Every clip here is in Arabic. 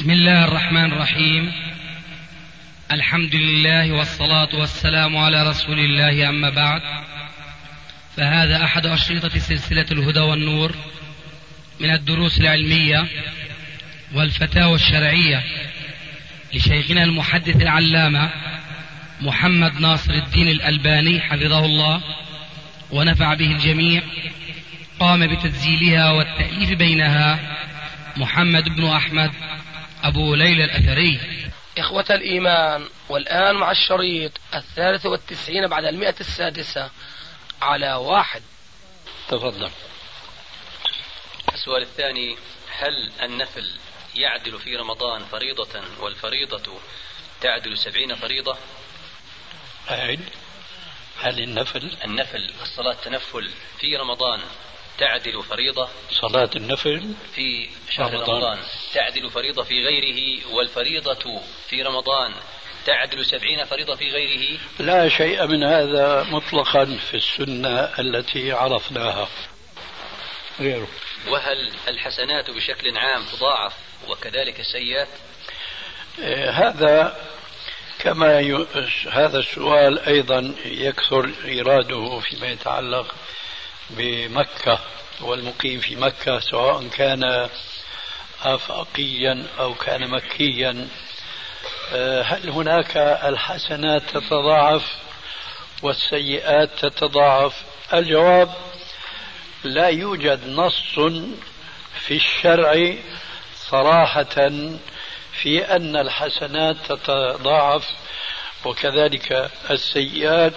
بسم الله الرحمن الرحيم. الحمد لله والصلاة والسلام على رسول الله، أما بعد، فهذا أحد أشرطة سلسلة الهدى والنور من الدروس العلمية والفتاوى الشرعية لشيخنا المحدث العلامة محمد ناصر الدين الألباني حفظه الله ونفع به الجميع. قام بتسجيلها والتأليف بينها محمد بن أحمد أبو ليلى الأثري. إخوة الإيمان، والآن مع الشريط 93 بعد 106 على 1. تفضل. السؤال الثاني: هل النفل يعدل في رمضان فريضة والفريضة تعدل 70 فريضة؟ أعد. هل النفل الصلاة تنفل في رمضان تعدل فريضة؟ صلاة النفل في شهر رمضان تعدل فريضة في غيره، والفريضة في رمضان تعدل 70 فريضة في غيره؟ لا شيء من هذا مطلقا في السنة التي عرفناها غيره. وهل الحسنات بشكل عام تضاعف وكذلك السيئات؟ هذا كما هذا السؤال أيضا يكثر إيراده فيما يتعلق بمكة والمقيم في مكة، سواء كان آفاقيا أو كان مكيا. هل هناك الحسنات تتضاعف والسيئات تتضاعف؟ الجواب: لا يوجد نص في الشرع صراحة في أن الحسنات تتضاعف وكذلك السيئات،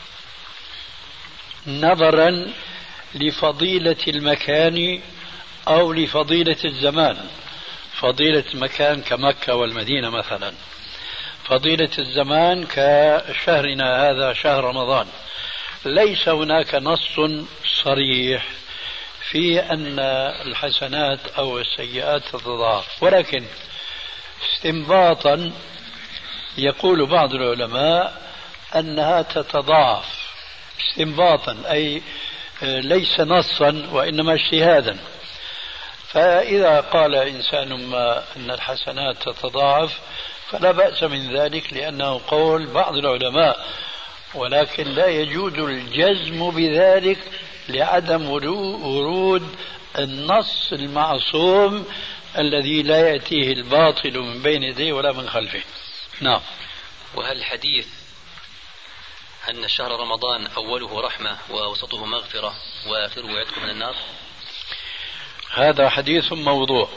نظرا لفضيلة المكان أو لفضيلة الزمان. فضيلة المكان كمكة والمدينة مثلا، فضيلة الزمان كشهرنا هذا شهر رمضان. ليس هناك نص صريح في أن الحسنات أو السيئات تتضاعف، ولكن استنباطا يقول بعض العلماء أنها تتضاعف استنباطا، أي ليس نصا وإنما اجتهادا. فإذا قال إنسان ما أن الحسنات تتضاعف فلا بأس من ذلك، لأنه قول بعض العلماء، ولكن لا يجوز الجزم بذلك لعدم ورود النص المعصوم الذي لا يأتيه الباطل من بين يديه ولا من خلفه. نعم. وهل حديث أن شهر رمضان أوله رحمة وأوسطه مغفرة وآخره يعتق من النار، هذا حديث موضوع؟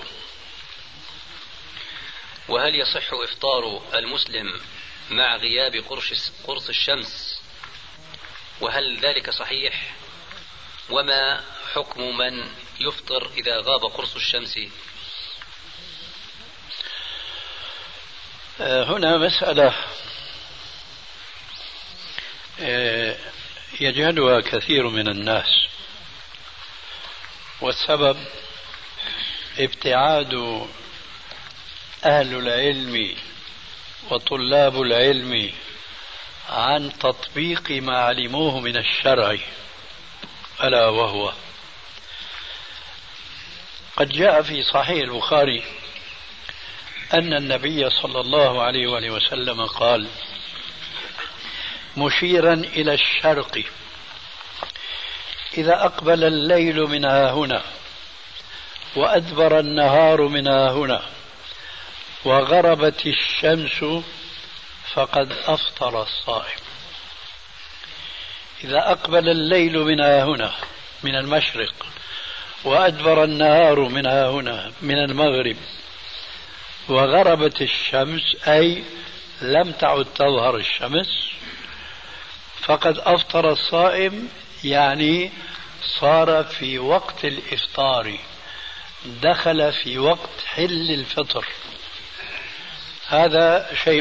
وهل يصح إفطار المسلم مع غياب قرص الشمس، وهل ذلك صحيح؟ وما حكم من يفطر إذا غاب قرص الشمس؟ هنا مسألة يجهلها كثير من الناس، والسبب ابتعاد أهل العلم وطلاب العلم عن تطبيق ما علموه من الشرع، ألا وهو قد جاء في صحيح البخاري أن النبي صلى الله عليه وآله وسلم قال مشيرا إلى الشرق: إذا أقبل الليل من هنا وأدبر النهار من هنا وغربت الشمس فقد أفطر الصائم. إذا أقبل الليل من هنا من المشرق وأدبر النهار من هنا من المغرب وغربت الشمس، أي لم تعد تظهر الشمس، فقد أفطر الصائم، يعني صار في وقت الإفطار، دخل في وقت حل الفطر. هذا شيء.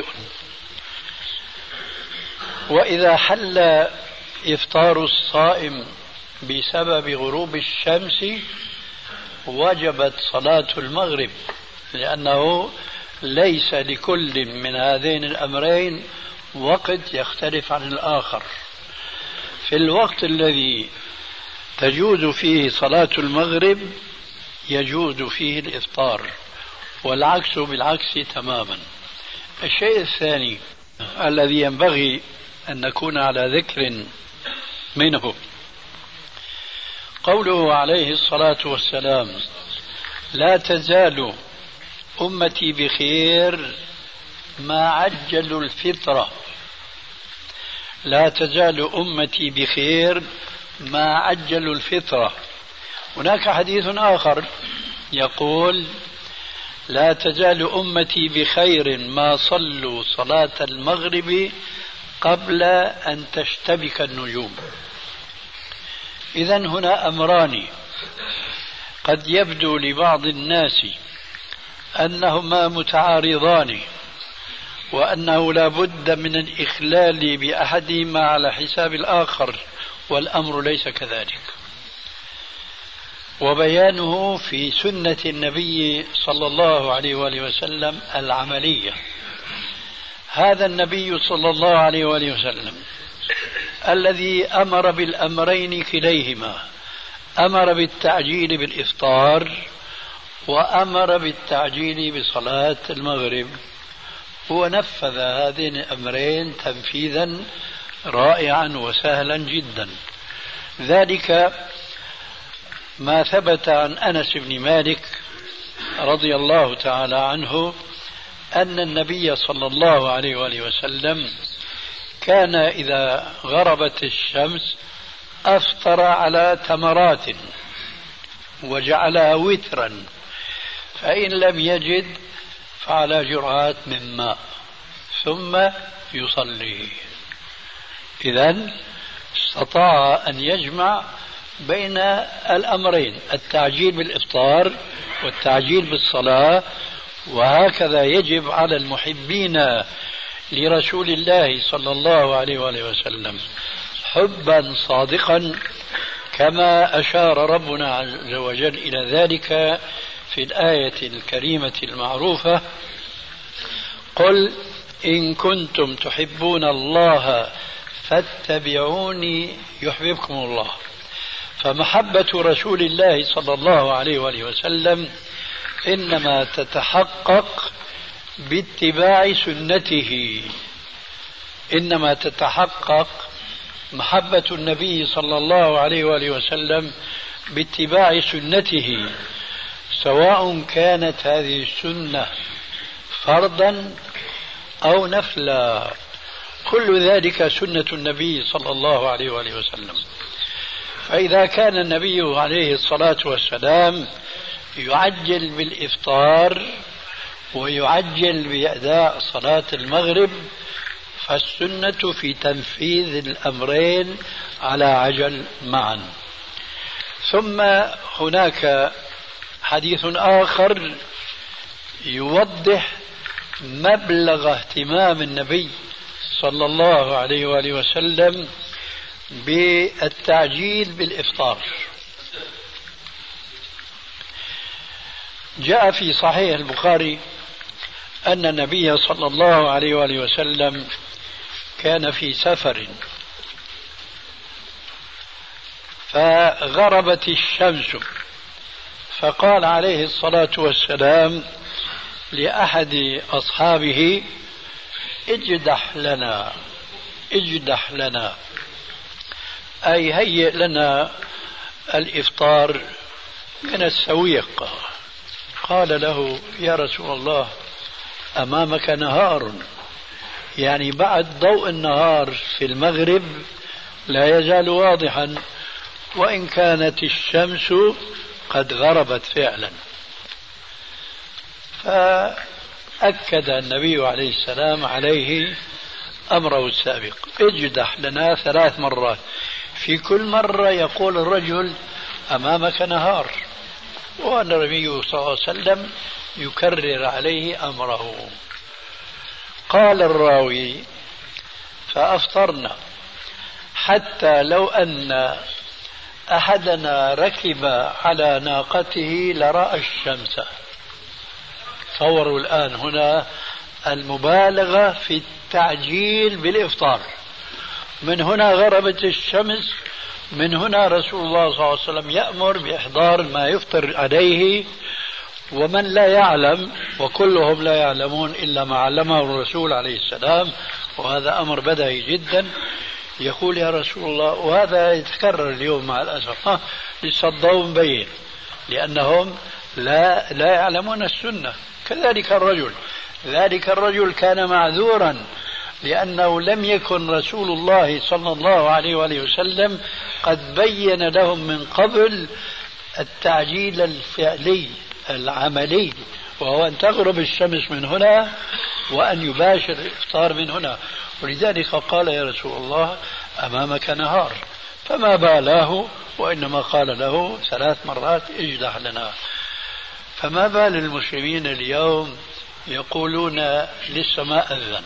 وإذا حل إفطار الصائم بسبب غروب الشمس وجبت صلاة المغرب، لأنه ليس لكل من هذين الأمرين وقت يختلف عن الآخر. في الوقت الذي تجوز فيه صلاة المغرب يجوز فيه الإفطار، والعكس بالعكس تماما. الشيء الثاني الذي ينبغي أن نكون على ذكر منه قوله عليه الصلاة والسلام: لا تزال أمتي بخير ما عجلوا الفطرة. لا تزال أمتي بخير ما عجلوا الفطرة. هناك حديث آخر يقول: لا تزال أمتي بخير ما صلوا صلاة المغرب قبل أن تشتبك النجوم. إذن هنا أمران قد يبدو لبعض الناس أنهما متعارضان وأنه لا بد من الإخلال بأحدهما على حساب الآخر، والأمر ليس كذلك، وبيانه في سنة النبي صلى الله عليه وآله وسلم العملية. هذا النبي صلى الله عليه وآله وسلم الذي أمر بالأمرين كليهما، أمر بالتعجيل بالإفطار وأمر بالتعجيل بصلاة المغرب، هو نفذ هذين الأمرين تنفيذا رائعا وسهلا جدا. ذلك ما ثبت عن أنس بن مالك رضي الله تعالى عنه أن النبي صلى الله عليه وآله وسلم كان إذا غربت الشمس أفطر على تمرات وجعلها وترا، فإن لم يجد فعلى جرعات من ماء ثم يصلي. إذن استطاع أن يجمع بين الأمرين، التعجيل بالإفطار والتعجيل بالصلاة. وهكذا يجب على المحبين لرسول الله صلى الله عليه وآله وسلم حبا صادقا، كما أشار ربنا عز وجل إلى ذلك في الآية الكريمة المعروفة: قل إن كنتم تحبون الله فاتبعوني يحببكم الله. فمحبة رسول الله صلى الله عليه وآله وسلم إنما تتحقق باتباع سنته، إنما تتحقق محبة النبي صلى الله عليه وآله وسلم باتباع سنته، سواء كانت هذه السنة فرضا أو نفلا، كل ذلك سنة النبي صلى الله عليه وآله وسلم. فإذا كان النبي عليه الصلاة والسلام يعجل بالإفطار ويعجل بأداء صلاة المغرب، فالسنة في تنفيذ الأمرين على عجل معا. ثم هناك حديث آخر يوضح مبلغ اهتمام النبي صلى الله عليه وآله وسلم بالتعجيل بالإفطار. جاء في صحيح البخاري أن النبي صلى الله عليه وآله وسلم كان في سفر فغربت الشمس، فقال عليه الصلاة والسلام لأحد أصحابه: اجدح لنا، اجدح لنا، أي هيئ لنا الإفطار من السويق. قال له: يا رسول الله أمامك نهار، يعني بعد ضوء النهار في المغرب لا يزال واضحا وإن كانت الشمس قد غربت فعلا. فأكد النبي عليه السلام عليه أمره السابق: اجدح لنا 3 مرات، في كل مرة يقول الرجل أمامك نهار، والنبي صلى الله عليه وسلم يكرر عليه أمره. قال الراوي: فأفطرنا حتى لو أن أحدنا ركب على ناقته لرأى الشمس. تصوروا الآن هنا المبالغة في التعجيل بالإفطار. من هنا غربت الشمس، من هنا رسول الله صلى الله عليه وسلم يأمر بإحضار ما يفطر عليه، ومن لا يعلم، وكلهم لا يعلمون إلا ما علمه الرسول عليه السلام، وهذا أمر بديهي جدا، يقول يا رسول الله، وهذا يتكرر اليوم مع الأسف، لسه الضوء مبين لأنهم لا يعلمون السنة. كذلك الرجل، ذلك الرجل كان معذورا لأنه لم يكن رسول الله صلى الله عليه وآله وسلم قد بين لهم من قبل التعجيل الفعلي العملي، وهو أن تغرب الشمس من هنا وأن يباشر الإفطار من هنا. ولذلك قال يا رسول الله أمامك نهار، فما بالاه، وإنما قال له 3 مرات اجدح لنا. فما بال المسلمين اليوم يقولون لسه ما أذن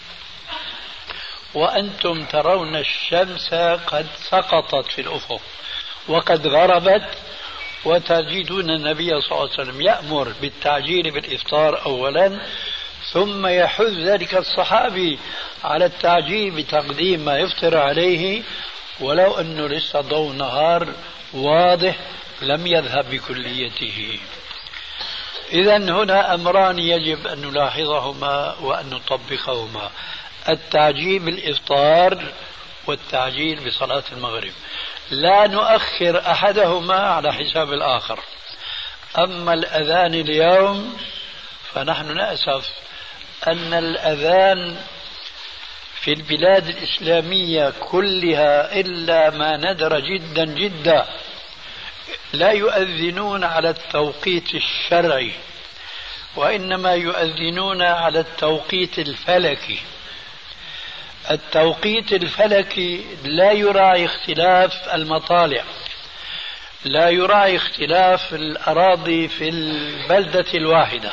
وأنتم ترون الشمس قد سقطت في الأفق وقد غربت، وتجدون النبي صلى الله عليه وسلم يأمر بالتعجيل بالإفطار أولا، ثم يحث ذلك الصحابي على التعجيل بتقديم ما يفطر عليه ولو أنه لسه ضوء نهار واضح لم يذهب بكليته. إذن هنا أمران يجب أن نلاحظهما وأن نطبقهما: التعجيل بالإفطار والتعجيل بصلاة المغرب، لا نؤخر أحدهما على حساب الآخر. أما الأذان اليوم فنحن نأسف أن الأذان في البلاد الإسلامية كلها إلا ما ندر جدا جدا لا يؤذنون على التوقيت الشرعي، وإنما يؤذنون على التوقيت الفلكي. التوقيت الفلكي لا يراعي اختلاف المطالع، لا يراعي اختلاف الأراضي في البلدة الواحدة.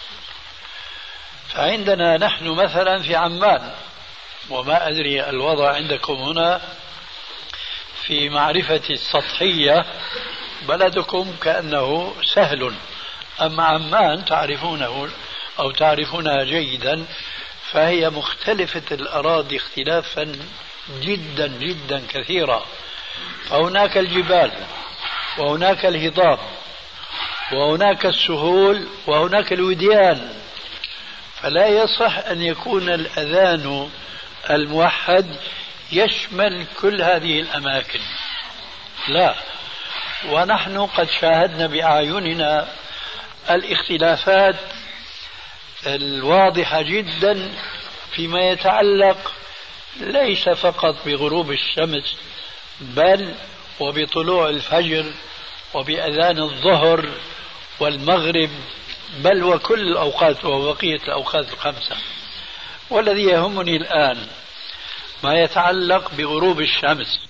فعندنا نحن مثلا في عمان، وما أدري الوضع عندكم هنا في معرفة السطحية، بلدكم كأنه سهل، أما عمان تعرفونه أو تعرفونها جيدا، فهي مختلفة الأراضي اختلافا جدا جدا كثيرا. فهناك الجبال، وهناك الهضاب، وهناك السهول، وهناك الوديان، فلا يصح أن يكون الأذان الموحد يشمل كل هذه الأماكن، لا. ونحن قد شاهدنا بأعيننا الاختلافات الواضحة جدا فيما يتعلق ليس فقط بغروب الشمس، بل وبطلوع الفجر وبأذان الظهر والمغرب، بل وكل الأوقات وبقية الأوقات الخمسة. والذي يهمني الآن ما يتعلق بغروب الشمس.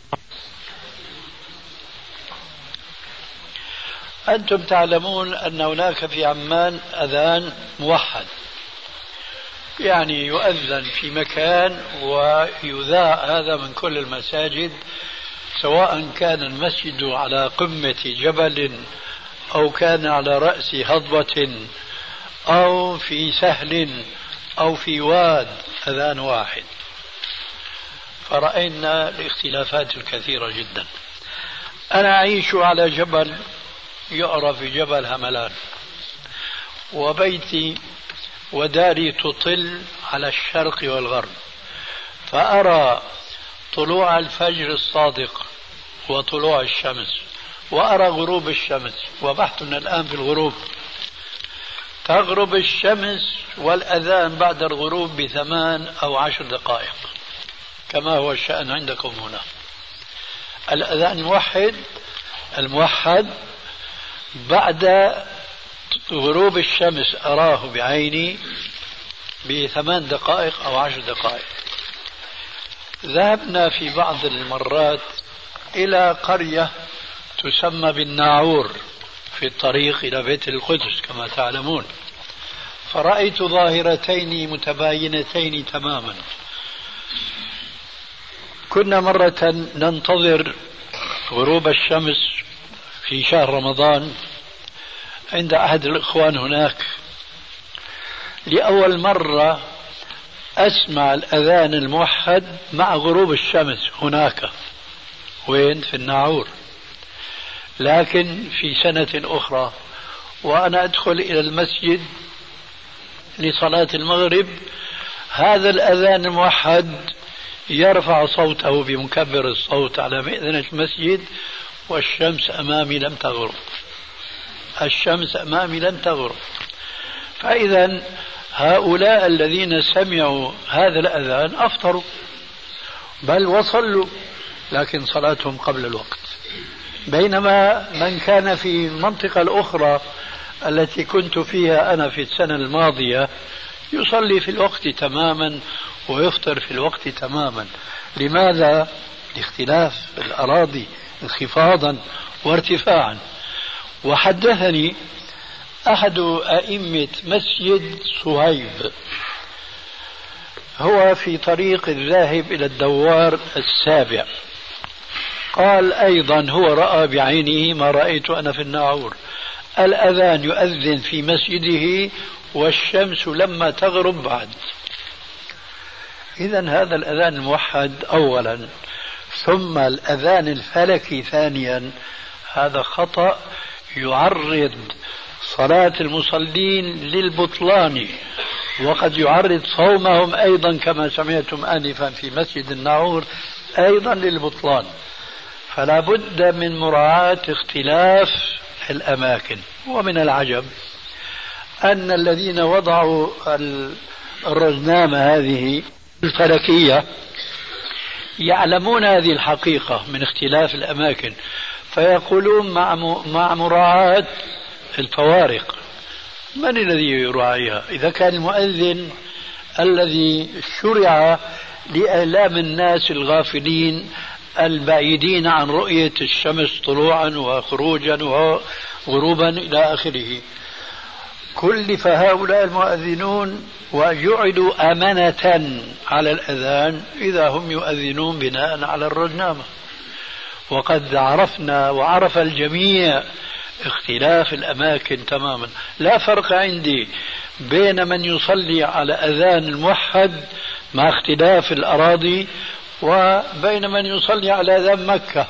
أنتم تعلمون أن هناك في عمان أذان موحد، يعني يؤذن في مكان ويذاع هذا من كل المساجد، سواء كان المسجد على قمة جبل أو كان على رأس هضبة أو في سهل أو في واد، أذان واحد. فرأينا الاختلافات الكثيرة جدا. أنا أعيش على جبل يعرف جبل هملان، وبيتي وداري تطل على الشرق والغرب، فأرى طلوع الفجر الصادق وطلوع الشمس، وأرى غروب الشمس، وبحثنا الآن في الغروب. تغرب الشمس والأذان بعد الغروب ب8 أو 10 دقائق كما هو الشأن عندكم هنا. الأذان الموحد بعد غروب الشمس أراه بعيني ب8 دقائق أو 10 دقائق. ذهبنا في بعض المرات إلى قرية تسمى بالناعور في الطريق إلى بيت القدس كما تعلمون، فرأيت ظاهرتين متباينتين تماما. كنا مرة ننتظر غروب الشمس في شهر رمضان عند أحد الإخوان هناك، لأول مرة أسمع الأذان الموحد مع غروب الشمس هناك، وين؟ في الناعور. لكن في سنة أخرى وأنا أدخل إلى المسجد لصلاة المغرب، هذا الأذان الموحد يرفع صوته بمكبر الصوت على مئذنة المسجد والشمس أمامي لم تغرب، الشمس أمامي لم تغرب. فإذا هؤلاء الذين سمعوا هذا الأذان أفطروا بل وصلوا، لكن صلاتهم قبل الوقت. بينما من كان في المنطقة الأخرى التي كنت فيها أنا في السنة الماضية يصلي في الوقت تماما ويفطر في الوقت تماما. لماذا؟ لاختلاف الأراضي انخفاضا وارتفاعا. وحدثني أحد أئمة مسجد صهيب، هو في طريق الذاهب إلى الدوار السابع، قال أيضا هو رأى بعينه ما رأيت أنا في الناعور، الأذان يؤذن في مسجده والشمس لما تغرب بعد. إذن هذا الأذان الموحد أولا، ثم الأذان الفلكي ثانيا، هذا خطأ يعرض صلاة المصلين للبطلان، وقد يعرض صومهم أيضا كما سمعتم آنفا في مسجد الناعور أيضا للبطلان. فلا بد من مراعاة اختلاف الأماكن. ومن العجب أن الذين وضعوا الرزنامة هذه الفلكية يعلمون هذه الحقيقة من اختلاف الأماكن، فيقولون مع مراعاة الفوارق. من الذي يراعيها؟ إذا كان المؤذن الذي شرع لإعلام الناس الغافلين البعيدين عن رؤية الشمس طلوعا وخروجا وغروبا إلى آخره، كلف هؤلاء المؤذنون وجعلوا أمانة على الأذان إذا هم يؤذنون بناء على الرزنامة. وقد عرفنا وعرف الجميع اختلاف الأماكن تماما. لا فرق عندي بين من يصلي على أذان الموحد مع اختلاف الأراضي وبين من يصلي على أذان مكة.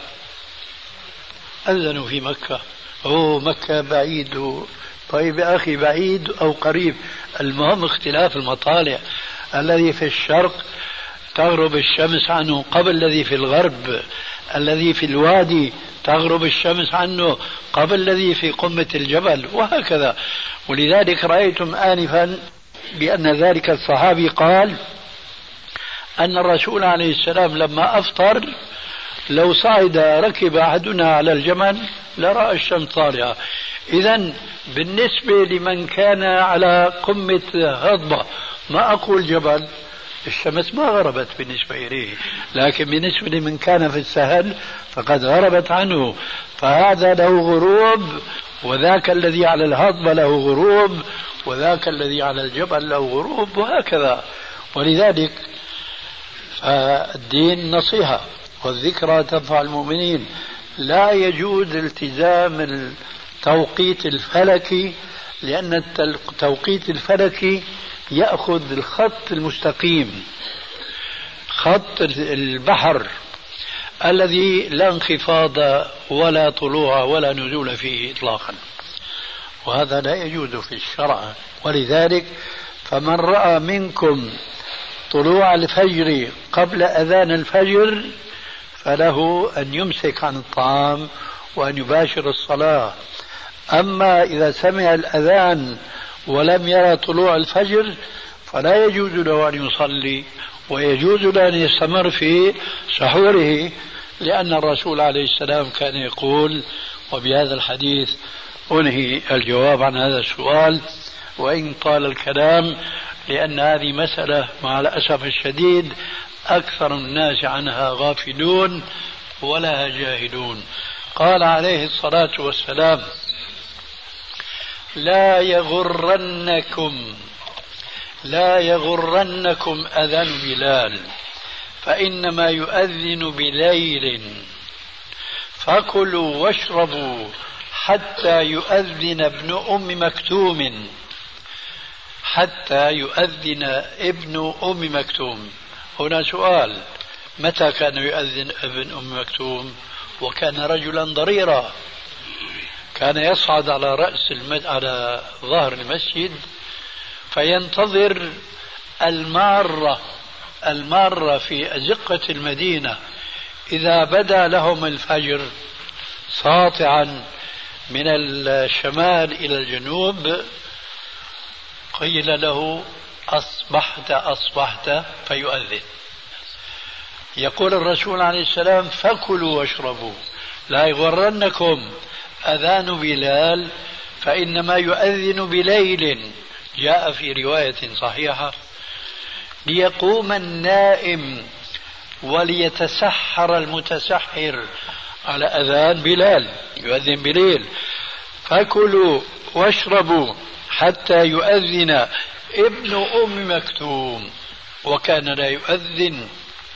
أذنوا في مكة، مكة بعيد، طيب يا أخي بعيد أو قريب، المهم اختلاف المطالع. الذي في الشرق تغرب الشمس عنه قبل الذي في الغرب، الذي في الوادي تغرب الشمس عنه قبل الذي في قمة الجبل، وهكذا. ولذلك رأيتم آنفا بأن ذلك الصحابي قال أن الرسول عليه السلام لما أفطر لو صعد ركب أحدنا على الجمل لرأى الشمس طالعة. إذن بالنسبة لمن كان على قمة هضبة، ما أقول جبل، الشمس ما غربت بالنسبة إليه، لكن بالنسبة لمن كان في السهل فقد غربت عنه، فهذا له غروب، وذاك الذي على الهضبة له غروب، وذاك الذي على الجبل له غروب، وهكذا. ولذلك الدين نصيحة والذكرى تنفع المؤمنين. لا يجوز التزام التوقيت الفلكي، لأن التوقيت الفلكي يأخذ الخط المستقيم، خط البحر الذي لا انخفاض ولا طلوع ولا نزول فيه إطلاقا، وهذا لا يجوز في الشرع. ولذلك فمن رأى منكم طلوع الفجر قبل أذان الفجر فله أن يمسك عن الطعام وأن يباشر الصلاة. أما إذا سمع الأذان ولم يرى طلوع الفجر فلا يجوز له أن يصلي، ويجوز له أن يستمر في سحوره، لأن الرسول عليه السلام كان يقول، وبهذا الحديث أنهي الجواب عن هذا السؤال وإن طال الكلام، لأن هذه مسألة مع الأسف الشديد أكثر الناس عنها غافلون ولا جاهلون. قال عليه الصلاة والسلام: لا يغرنكم أذان بلال فإنما يؤذن بليل، فكلوا واشربوا حتى يؤذن ابن أم مكتوم. حتى يؤذن ابن أم مكتوم. هنا سؤال: متى كان يؤذن ابن أم مكتوم؟ وكان رجلا ضريرا، كان يصعد على على ظهر المسجد فينتظر المارة في أزقة المدينة. إذا بدا لهم الفجر ساطعا من الشمال إلى الجنوب قيل له أصبحت فيؤذن. يقول الرسول عليه السلام فكلوا واشربوا لا يغرنكم أذان بلال فإنما يؤذن بليل. جاء في رواية صحيحة ليقوم النائم وليتسحر المتسحر على أذان بلال يؤذن بليل. فكلوا واشربوا حتى يؤذن ابن أم مكتوم وكان لا يؤذن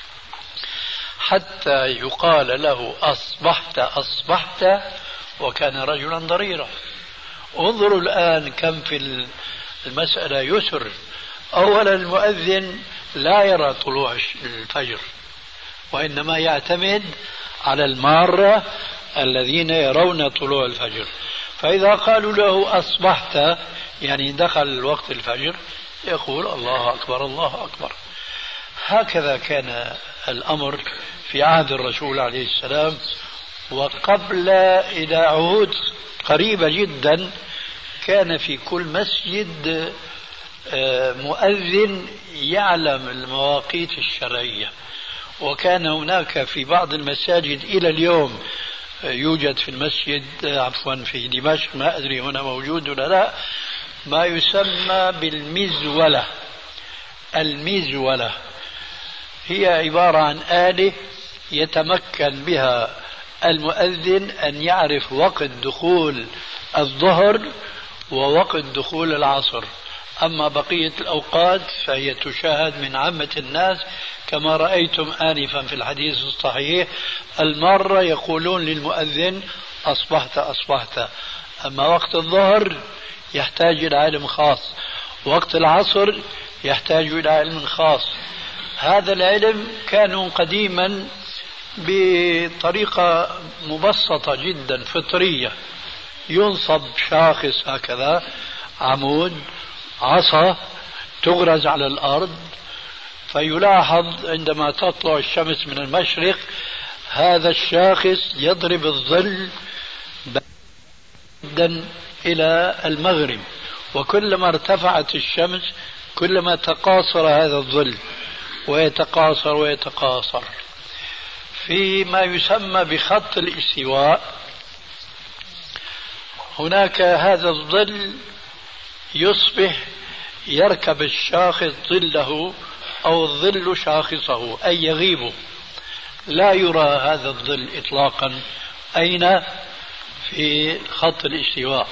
حتى يقال له أصبحت وكان رجلا ضريرا. انظروا الآن كم في المسألة يسر. أولا المؤذن لا يرى طلوع الفجر وإنما يعتمد على المارة الذين يرون طلوع الفجر. فإذا قالوا له أصبحت يعني دخل وقت الفجر يقول الله أكبر الله أكبر. هكذا كان الأمر في عهد الرسول عليه السلام. وقبل إلى عهود قريبة جدا كان في كل مسجد مؤذن يعلم المواقيت الشرعية. وكان هناك في بعض المساجد إلى اليوم يوجد في المسجد في دمشق ما أدري هنا موجود ولا لا ما يسمى بالمزولة. المزولة هي عبارة عن آلة يتمكن بها المؤذن أن يعرف وقت دخول الظهر ووقت دخول العصر. أما بقية الأوقات فهي تشاهد من عامة الناس كما رأيتم آنفا في الحديث الصحيح. المرة يقولون للمؤذن أصبحت. أما وقت الظهر يحتاج إلى علم خاص. وقت العصر يحتاج إلى علم خاص. هذا العلم كانوا قديما بطريقة مبسطة جدا فطرية ينصب شاخص هكذا عمود عصا تغرز على الأرض فيلاحظ عندما تطلع الشمس من المشرق هذا الشاخص يضرب الظل جدا إلى المغرب وكلما ارتفعت الشمس كلما تقاصر هذا الظل ويتقاصر فيما يسمى بخط الاستواء. هناك هذا الظل يصبح يركب الشاخص ظله أو الظل شاخصه أي يغيب لا يرى هذا الظل إطلاقا أين في خط الاستواء.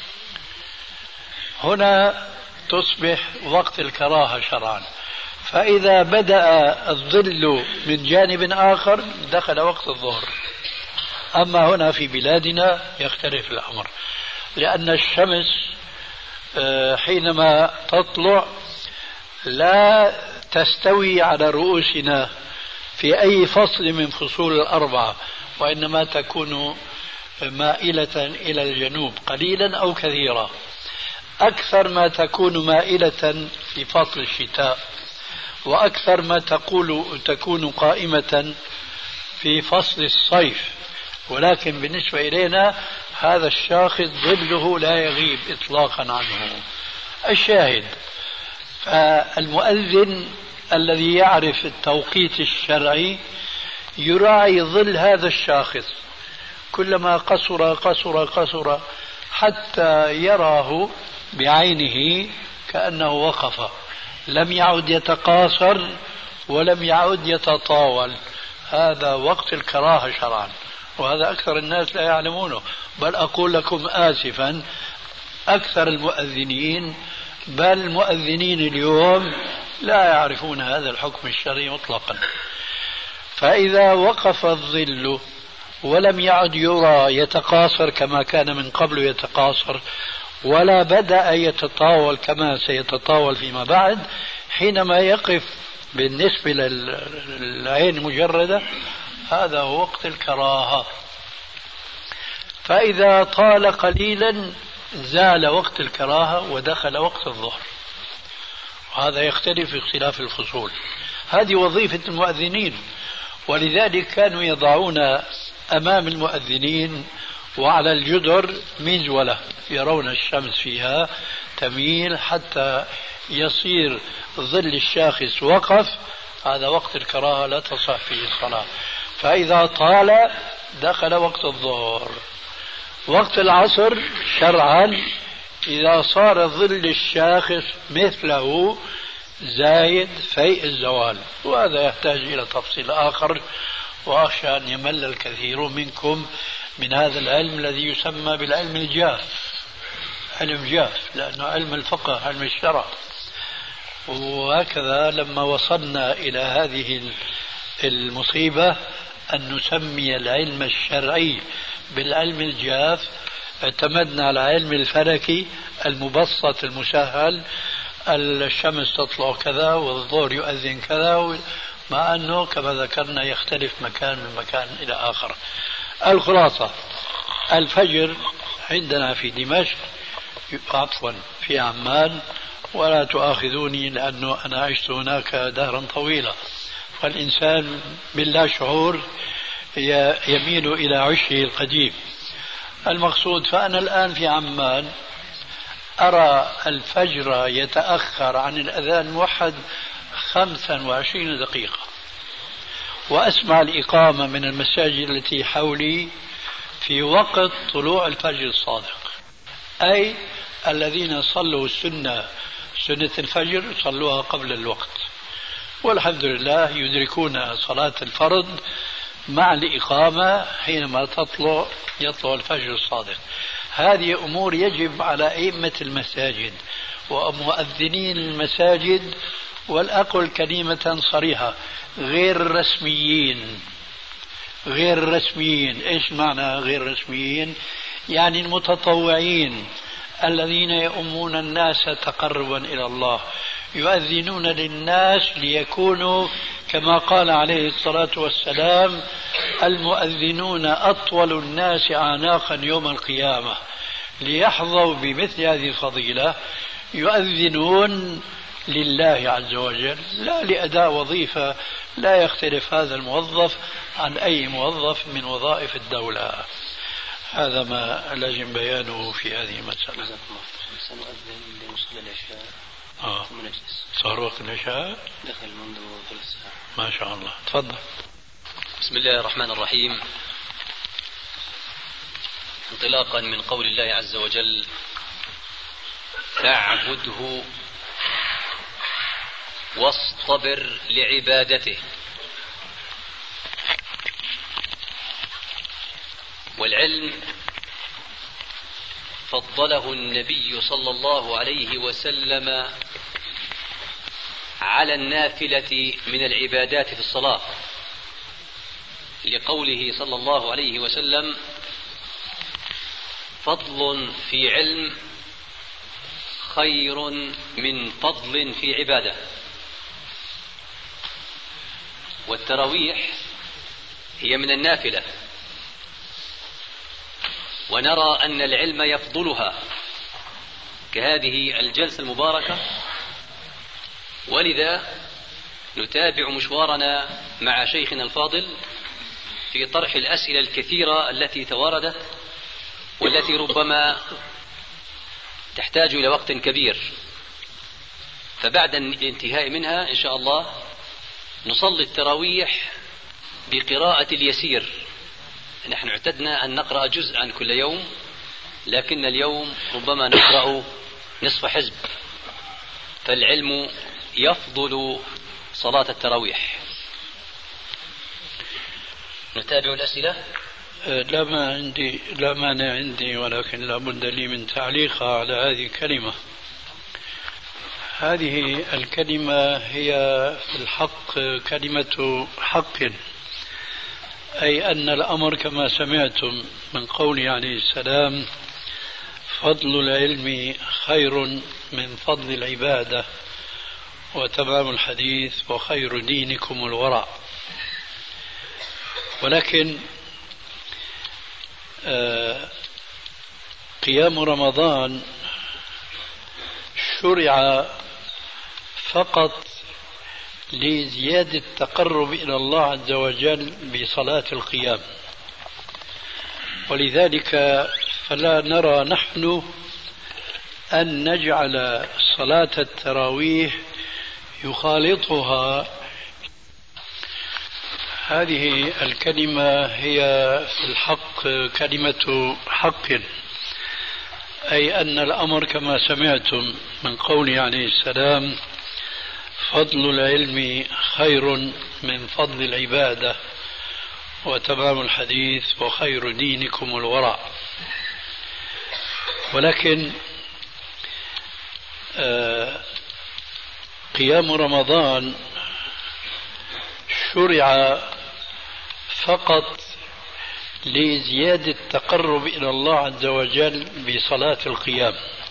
هنا تصبح وقت الكراهة شرعا. فإذا بدأ الظل من جانب آخر دخل وقت الظهر. أما هنا في بلادنا يختلف الأمر لأن الشمس حينما تطلع لا تستوي على رؤوسنا في أي فصل من فصول الأربعة وإنما تكون مائلة إلى الجنوب قليلا أو كثيرا. أكثر ما تكون مائلة في فصل الشتاء وأكثر ما تكون قائمة في فصل الصيف. ولكن بالنسبة إلينا هذا الشاخص ظله لا يغيب إطلاقا عنه. الشاهد المؤذن الذي يعرف التوقيت الشرعي يراعي ظل هذا الشاخص كلما قصر حتى يراه بعينه كأنه وقف لم يعد يتقاصر ولم يعد يتطاول. هذا وقت الكراهة شرعا وهذا أكثر الناس لا يعلمونه. بل أقول لكم آسفا أكثر المؤذنين بل المؤذنين اليوم لا يعرفون هذا الحكم الشرعي مطلقا. فإذا وقف الظل ولم يعد يرى يتقاصر كما كان من قبل يتقاصر ولا بدأ يتطاول كما سيتطاول فيما بعد حينما يقف بالنسبة للعين المجردة هذا هو وقت الكراهة. فإذا طال قليلا زال وقت الكراهة ودخل وقت الظهر، وهذا يختلف في اختلاف الفصول. هذه وظيفة المؤذنين، ولذلك كانوا يضعون أمام المؤذنين وعلى الجدر مزولة يرون الشمس فيها تميل حتى يصير ظل الشاخص وقف، هذا وقت الكراهة لا تصح فيه الصلاة. فإذا طال دخل وقت الظهر. وقت العصر شرعا إذا صار ظل الشاخص مثله زايد فيء الزوال، وهذا يحتاج إلى تفصيل آخر، وأخشى أن يمل الكثير منكم من هذا العلم الذي يسمى بالعلم الجاف، علم جاف، لأنه علم الفقه علم الشرع. وهكذا لما وصلنا إلى هذه المصيبة أن نسمي العلم الشرعي بالعلم الجاف، اعتمدنا على العلم الفلكي المبسط المسهل، الشمس تطلع كذا والظهر يؤذن كذا، مع أنه كما ذكرنا يختلف مكان من مكان إلى آخر. الخلاصة الفجر عندنا في دمشق، عفوا في عمان، ولا تؤاخذوني لأنه أنا عشت هناك دهرا طويلا، فالإنسان باللا شعور يميل إلى عشه القديم. المقصود فأنا الآن في عمان أرى الفجر يتأخر عن الأذان الموحد 25 دقيقة، وأسمع الإقامة من المساجد التي حولي في وقت طلوع الفجر الصادق، أي الذين صلوا سنة الفجر صلوها قبل الوقت، والحمد لله يدركون صلاة الفرض مع الإقامة حينما يطلع الفجر الصادق. هذه أمور يجب على أئمة المساجد ومؤذنين المساجد، والأقل كلمة صريحة، غير رسميين. غير رسميين، إيش معنى غير رسميين؟ يعني المتطوعين الذين يؤمون الناس تقربا إلى الله، يؤذنون للناس ليكونوا كما قال عليه الصلاة والسلام: المؤذنون أطول الناس أعناقا يوم القيامة، ليحظوا بمثل هذه الفضيلة. يؤذنون لله عز وجل لا لأداء وظيفة، لا يختلف هذا الموظف عن أي موظف من وظائف الدولة. هذا ما لازم بيانه في هذه المسألة. سنؤذن لنصلي العشاء ثم نجلس. صار وقت العشاء؟ دخل منذ ثلث ساعة. ما شاء الله، تفضل. بسم الله الرحمن الرحيم. انطلاقا من قول الله عز وجل: فاعبده واصطبر لعبادته. والعلم فضله النبي صلى الله عليه وسلم على النافلة من العبادات في الصلاة، لقوله صلى الله عليه وسلم: فضل في علم خير من فضل في عبادة. والتراويح هي من النافلة، ونرى أن العلم يفضلها كهذه الجلسة المباركة، ولذا نتابع مشوارنا مع شيخنا الفاضل في طرح الأسئلة الكثيرة التي تواردت، والتي ربما تحتاج إلى وقت كبير. فبعد الانتهاء منها إن شاء الله نصلي التراويح بقراءة اليسير. نحن اعتدنا أن نقرأ جزءا كل يوم، لكن اليوم ربما نقرأ نصف حزب، فالعلم يفضل صلاة التراويح. نتابع الأسئلة. لا مانع عندي، ولكن لا بد لي من تعليقها على هذه الكلمة. هذه الكلمة هي في الحق كلمة حق، أي أن الأمر كما سمعتم من قوله عليه السلام: فضل العلم خير من فضل العبادة، وتمام الحديث: وخير دينكم الورع. ولكن قيام رمضان شرع فقط لزيادة التقرب إلى الله عز وجل بصلاة القيام، ولذلك فلا نرى نحن أن نجعل صلاة التراويح يخالطها. هذه الكلمة هي في الحق كلمة حق، أي أن الأمر كما سمعتم من قوله عليه السلام: فضل العلم خير من فضل العبادة، وتمام الحديث: وخير دينكم الورع. ولكن قيام رمضان شرع فقط لزيادة التقرب إلى الله عز وجل بصلاة القيام،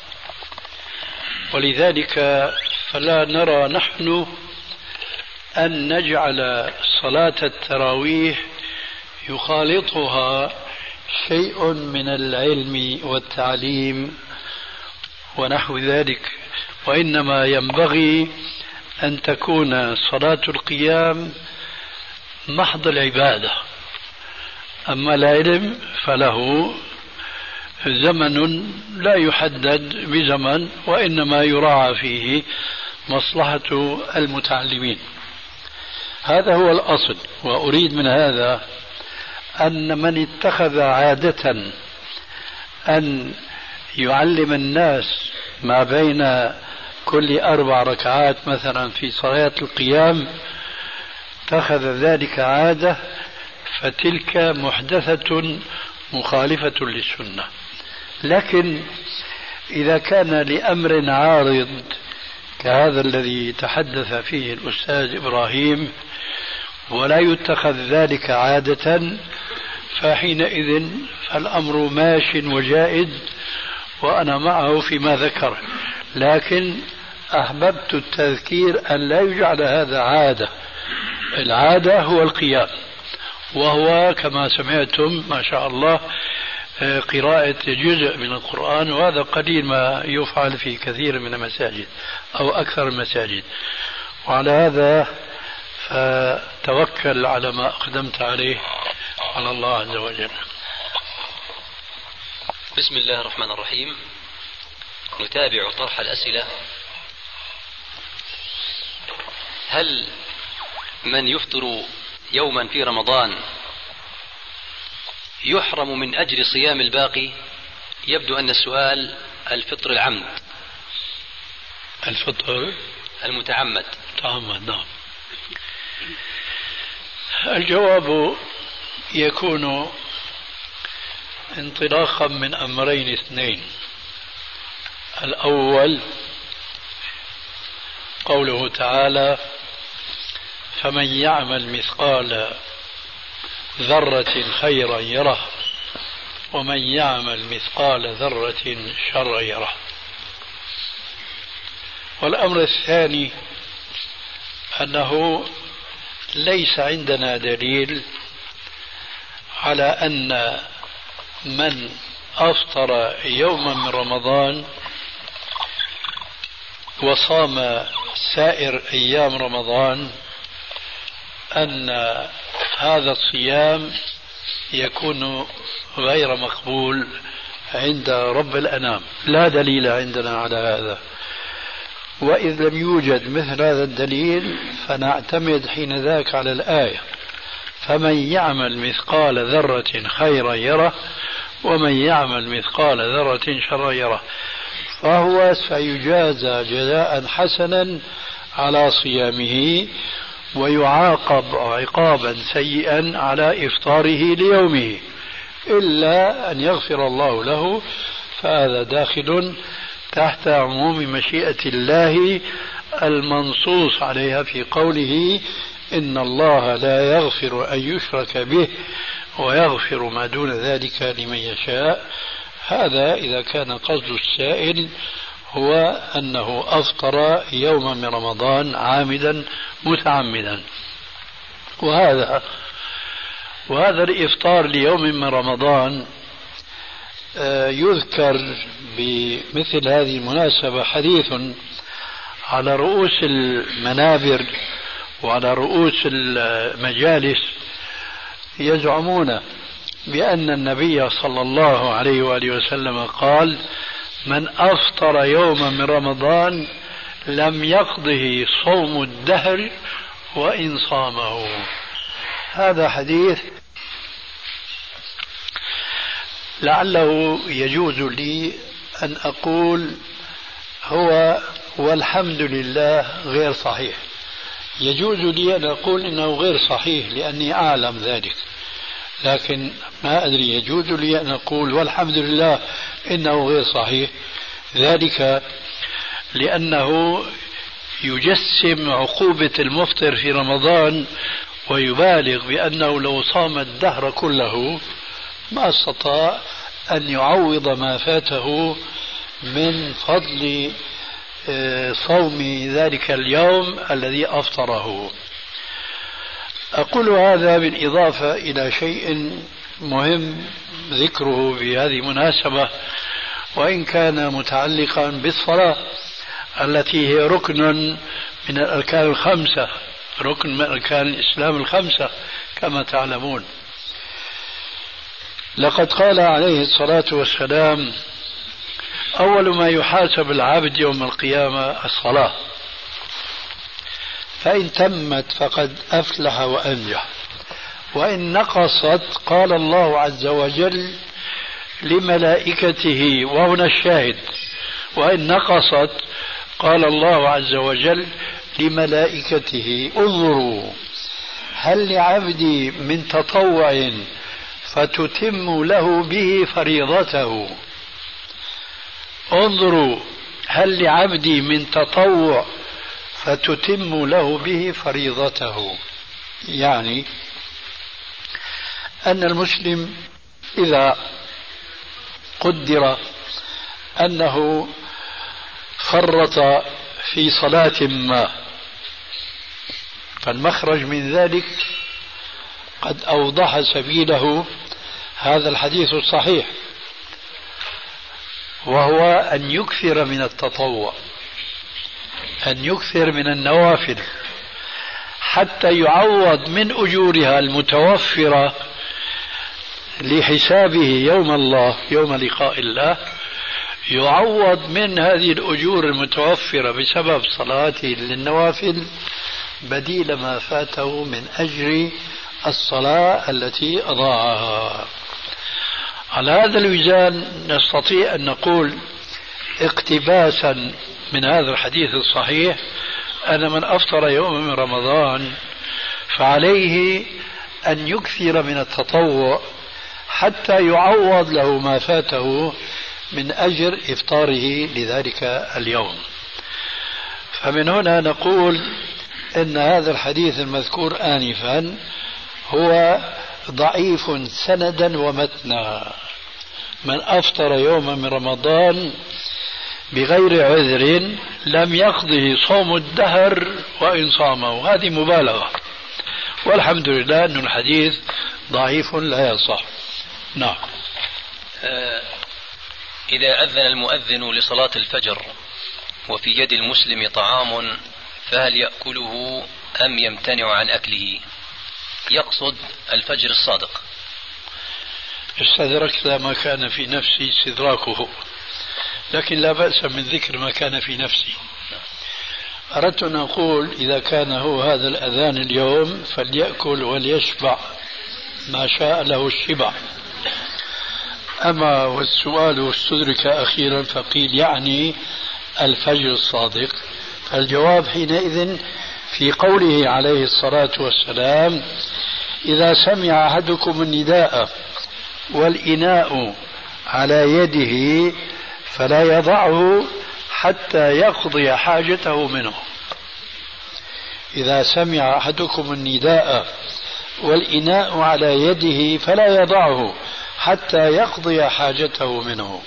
ولذلك فلا نرى نحن أن نجعل صلاة التراويح يخالطها شيء من العلم والتعليم ونحو ذلك، وإنما ينبغي أن تكون صلاة القيام محض العبادة. أما العلم فله زمن لا يحدد بزمن، وإنما يراعى فيه مصلحة المتعلمين. هذا هو الأصل. وأريد من هذا أن من اتخذ عادة أن يعلم الناس ما بين كل 4 ركعات مثلا في صلاة القيام، اتخذ ذلك عادة، فتلك محدثة مخالفة للسنة. لكن إذا كان لأمر عارض كهذا الذي تحدث فيه الأستاذ إبراهيم ولا يتخذ ذلك عادة، فحينئذ فالأمر ماش وجائز، وأنا معه فيما ذكر. لكن أحببت التذكير أن لا يجعل هذا عادة. العادة هو القيام، وهو كما سمعتم ما شاء الله قراءة جزء من القرآن، وهذا قليل ما يفعل في كثير من المساجد أو أكثر المساجد. وعلى هذا فتوكل على ما أقدمت عليه على الله عز وجل. بسم الله الرحمن الرحيم. نتابع طرح الأسئلة. هل من يفطر يوما في رمضان يحرم من أجل صيام الباقي؟ يبدو أن السؤال الفطر العمد، الفطر المتعمد. نعم. الجواب يكون انطلاقا من أمرين اثنين. الأول قوله تعالى: فمن يعمل مثقال ذرة خيرا يره ومن يعمل مثقال ذرة شرا يره. والأمر الثاني أنه ليس عندنا دليل على أن من أفطر يوما من رمضان وصام سائر أيام رمضان أن هذا الصيام يكون غير مقبول عند رب الأنام. لا دليل عندنا على هذا. وإذ لم يوجد مثل هذا الدليل فنعتمد حين ذاك على الآية: فمن يعمل مثقال ذرة خيرا يره ومن يعمل مثقال ذرة شرا يره. فهو سيجازى جزاء حسنا على صيامه ويعاقب عقابا سيئا على إفطاره ليومه، إلا أن يغفر الله له، فهذا داخل تحت عموم مشيئة الله المنصوص عليها في قوله: إن الله لا يغفر أن يشرك به ويغفر ما دون ذلك لمن يشاء. هذا إذا كان قصد السائل هو أنه أفطر يوما من رمضان عامدا متعمدا. وهذا الإفطار ليوم من رمضان يذكر بمثل هذه المناسبة حديث على رؤوس المنابر وعلى رؤوس المجالس يزعمون بأن النبي صلى الله عليه وآله وسلم قال: من أفطر يوما من رمضان لم يقضه صوم الدهر وإن صامه. هذا حديث لعله يجوز لي أن أقول هو والحمد لله غير صحيح. يجوز لي أن أقول إنه غير صحيح لأني أعلم ذلك، لكن ما أدري يجوز لي أن أقول والحمد لله إنه غير صحيح، ذلك لأنه يجسم عقوبة المفطر في رمضان ويبالغ بأنه لو صام الدهر كله ما استطاع أن يعوض ما فاته من فضل صوم ذلك اليوم الذي أفطره. أقول هذا بالإضافة إلى شيء مهم ذكره في هذه المناسبة، وإن كان متعلقا بالصلاة التي هي ركن من الأركان الخمسة، ركن من أركان الإسلام الخمسة كما تعلمون. لقد قال عليه الصلاة والسلام: أول ما يحاسب العبد يوم القيامة الصلاة، فإن تمت فقد أفلح وأنجح، وإن نقصت قال الله عز وجل لملائكته، وهنا الشاهد، وإن نقصت قال الله عز وجل لملائكته: انظروا هل لعبدي من تطوع فتتم له به فريضته. انظروا هل لعبدي من تطوع فتتم له به فريضته. يعني أن المسلم إذا قدر أنه فرط في صلاة ما، فالمخرج من ذلك قد أوضح سبيله هذا الحديث الصحيح، وهو أن يكثر من التطوع، أن يكثر من النوافل حتى يعوض من أجورها المتوفرة لحسابه يوم الله، يوم لقاء الله، يعوض من هذه الأجور المتوفرة بسبب صلاته للنوافل بديل ما فاته من أجر الصلاة التي أضاعها. على هذا الوزان نستطيع أن نقول اقتباسا من هذا الحديث الصحيح أن من أفطر يوم من رمضان فعليه أن يكثر من التطوع حتى يعوض له ما فاته من أجر إفطاره لذلك اليوم. فمن هنا نقول إن هذا الحديث المذكور آنفا هو ضعيف سندا ومتنا. من أفطر يوما من رمضان بغير عذر لم يقضه صوم الدهر وإن صامه. هذه مبالغة، والحمد لله أن الحديث ضعيف لا يصح. نعم. إذا أذن المؤذن لصلاة الفجر وفي يد المسلم طعام فهل يأكله أم يمتنع عن أكله؟ يقصد الفجر الصادق. استدركت ما كان في نفسي استدراكه، لكن لا بأس من ذكر ما كان في نفسي. أردت أن أقول إذا كان هو هذا الأذان اليوم فليأكل وليشبع ما شاء له الشبع. أما والسؤال استدرك أخيرا فقيل يعني الفجر الصادق، فالجواب حينئذ في قوله عليه الصلاة والسلام: إذا سمع أحدكم النداء والإناء على يده فلا يضعه حتى يقضي حاجته منه. إذا سمع أحدكم النداء والإناء على يده فلا يضعه حتى يقضي حاجته منه.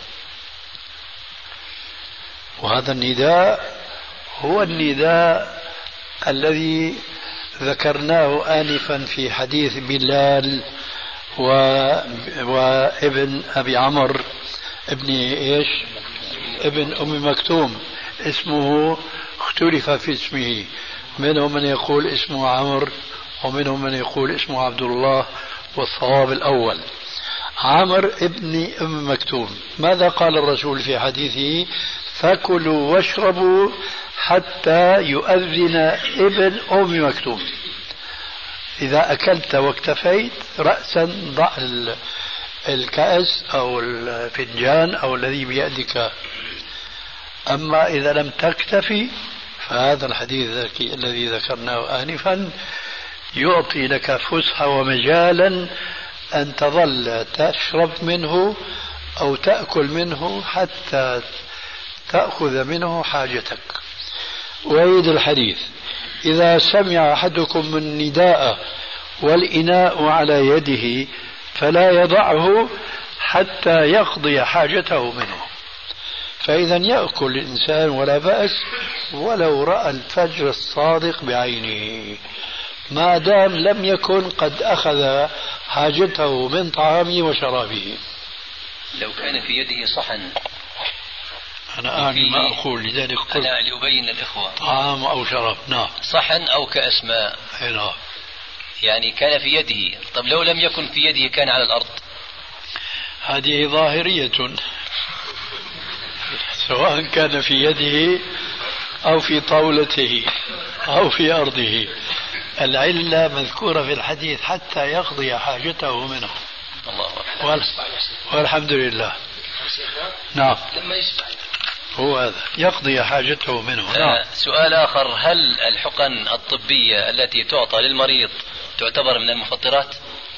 وهذا النداء هو النداء الذي ذكرناه آنفا في حديث بلال وابن أبي عمرو ابن إيش؟ ابن أم مكتوم اسمه اختلف في اسمه، منهم من يقول اسمه عمرو ومنهم من يقول اسمه عبد الله، والصواب الأول عمرو ابن أم مكتوم. ماذا قال الرسول في حديثه؟ فكلوا واشربوا حتى يؤذن ابن أم مكتوم. إذا أكلت واكتفيت رأسا ضع الكأس أو الفنجان أو الذي بيدك، أما إذا لم تكتفي فهذا الحديث الذي ذكرناه آنفا يعطي لك فسحة ومجالا أن تظل تشرب منه أو تأكل منه حتى تأخذ منه حاجتك. وعيد الحديث: إذا سمع أحدكم النداء والإناء على يده فلا يضعه حتى يقضي حاجته منه. فإذا يأكل الإنسان ولا بأس ولو رأى الفجر الصادق بعينه، ما دام لم يكن قد أخذ حاجته من طعامه وشرابه. لو كان في يده صحن، أنا أعني ما أقول، لذلك قلت أنا لأبين للإخوة طعام أو شراب. نعم، صحن أو كأس ماء، نعم، يعني كان في يده. طب لو لم يكن في يده كان على الأرض؟ هذه ظاهرية، سواء كان في يده أو في طاولته أو في أرضه، العلة مذكورة في الحديث حتى يقضي حاجته منه. الله والحمد لله. نعم، لما يشبع هو هذا يقضي حاجته منه. نعم. سؤال آخر: هل الحقن الطبية التي تعطى للمريض تعتبر من المفطرات؟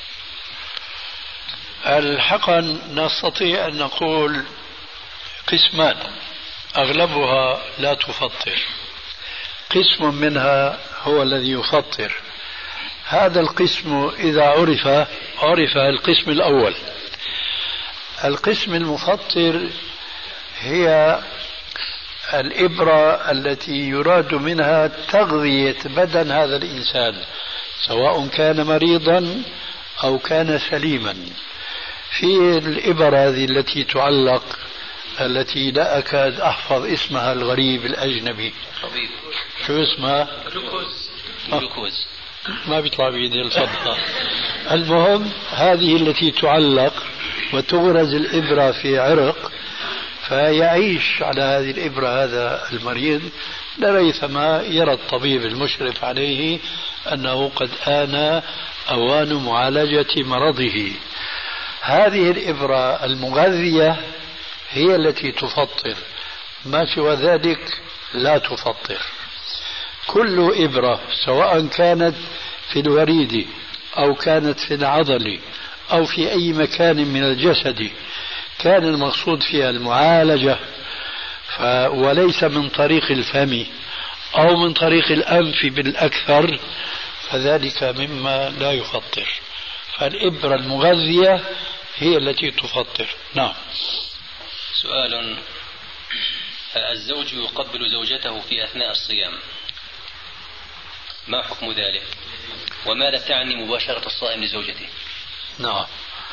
الحقن نستطيع أن نقول قسمان، أغلبها لا تفطر، قسم منها هو الذي يفطر. هذا القسم إذا عرف القسم الأول. القسم المفطر هي الإبرة التي يراد منها تغذية بدن هذا الإنسان، سواء كان مريضا أو كان سليما. في الإبرة هذه التي تعلق، التي لا أكاد أحفظ اسمها الغريب الأجنبي، شو اسمها؟ جلوكوز. ما بيطلع بيدي الفضة. المهم هذه التي تعلق وتغرز الإبرة في عرق، فيعيش على هذه الإبرة هذا المريض لريثما يرى الطبيب المشرف عليه أنه قد آن أوان معالجة مرضه. هذه الإبرة المغذية هي التي تفطر، ما سوى ذلك لا تفطر. كل إبرة سواء كانت في الوريد أو كانت في العضل أو في أي مكان من الجسد كان المقصود فيها المعالجة وليس من طريق الفم أو من طريق الأنف بالأكثر، فذلك مما لا يفطر. فالإبرة المغذية هي التي تفطر. نعم. سؤال: الزوج يقبل زوجته في أثناء الصيام، ما حكم ذلك؟ وماذا تعني مباشرة الصائم لزوجته؟ نعم،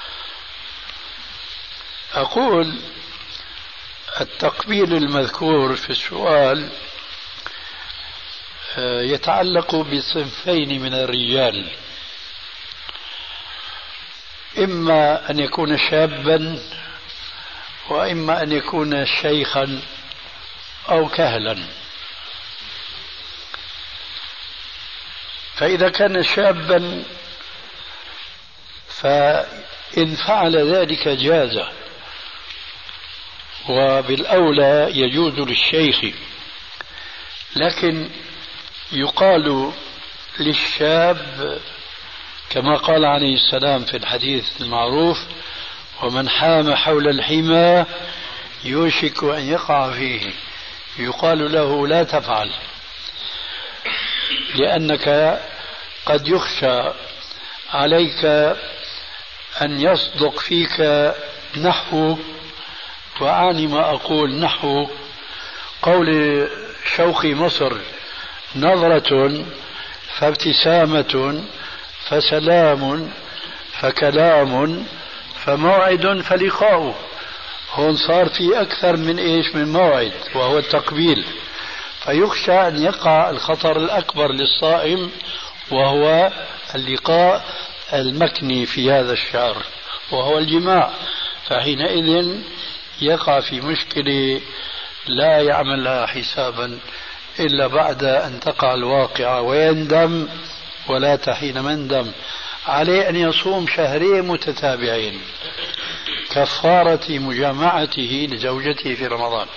أقول التقبيل المذكور في السؤال يتعلق بصنفين من الرجال: إما أن يكون شابا وإما أن يكون شيخا أو كهلا. فإذا كان شابا فإن فعل ذلك جاز، وبالأولى يجوز للشيخ، لكن يقال للشاب كما قال عليه السلام في الحديث المعروف: ومن حام حول الحمى يوشك أن يقع فيه، يقال له لا تفعل، لأنك قد يخشى عليك أن يصدق فيك نحو، وأعني ما أقول، نحو قول شوقي مصر: نظرة فابتسامة فسلام فكلام فموعد فلقاء. هون صار في أكثر من إيش من موعد وهو التقبيل، فيخشى أن يقع الخطر الأكبر للصائم وهو اللقاء المكني في هذا الشهر وهو الجماع، فحينئذ يقع في مشكلة لا يعمل لها حسابا إلا بعد أن تقع الواقعة ويندم، ولا حين مندم. عليه أن يصوم شهرين متتابعين كفارة مجامعته لزوجته في رمضان.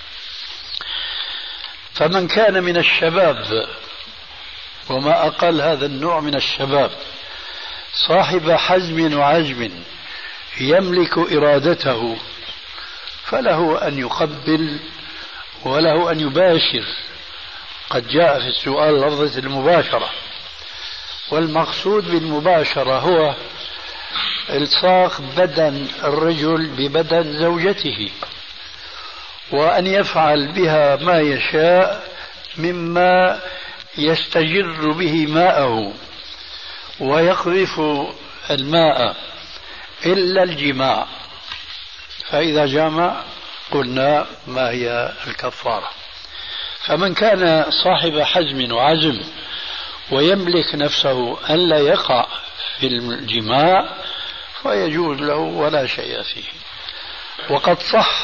فمن كان من الشباب، وما أقل هذا النوع من الشباب، صاحب حزم وعزم يملك إرادته، فله أن يقبل وله أن يباشر. قد جاء في السؤال لفظة المباشرة، والمقصود بالمباشرة هو الصاق بدن الرجل ببدن زوجته، وأن يفعل بها ما يشاء مما يستجر به ماءه ويقذف الماء إلا الجماع، فإذا جامع قلنا ما هي الكفارة. فمن كان صاحب حزم وعزم ويملك نفسه أن لا يقع في الجماع فيجوز له ولا شيء فيه. وقد صح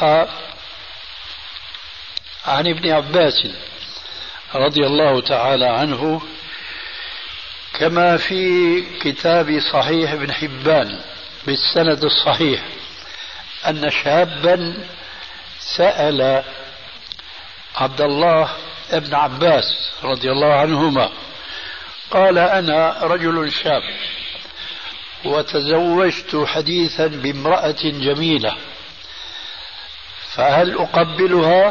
عن ابن عباس رضي الله تعالى عنه كما في كتاب صحيح ابن حبان بالسند الصحيح أن شابا سأل عبد الله ابن عباس رضي الله عنهما، قال: أنا رجل شاب وتزوجت حديثا بامرأة جميلة، فهل أقبلها؟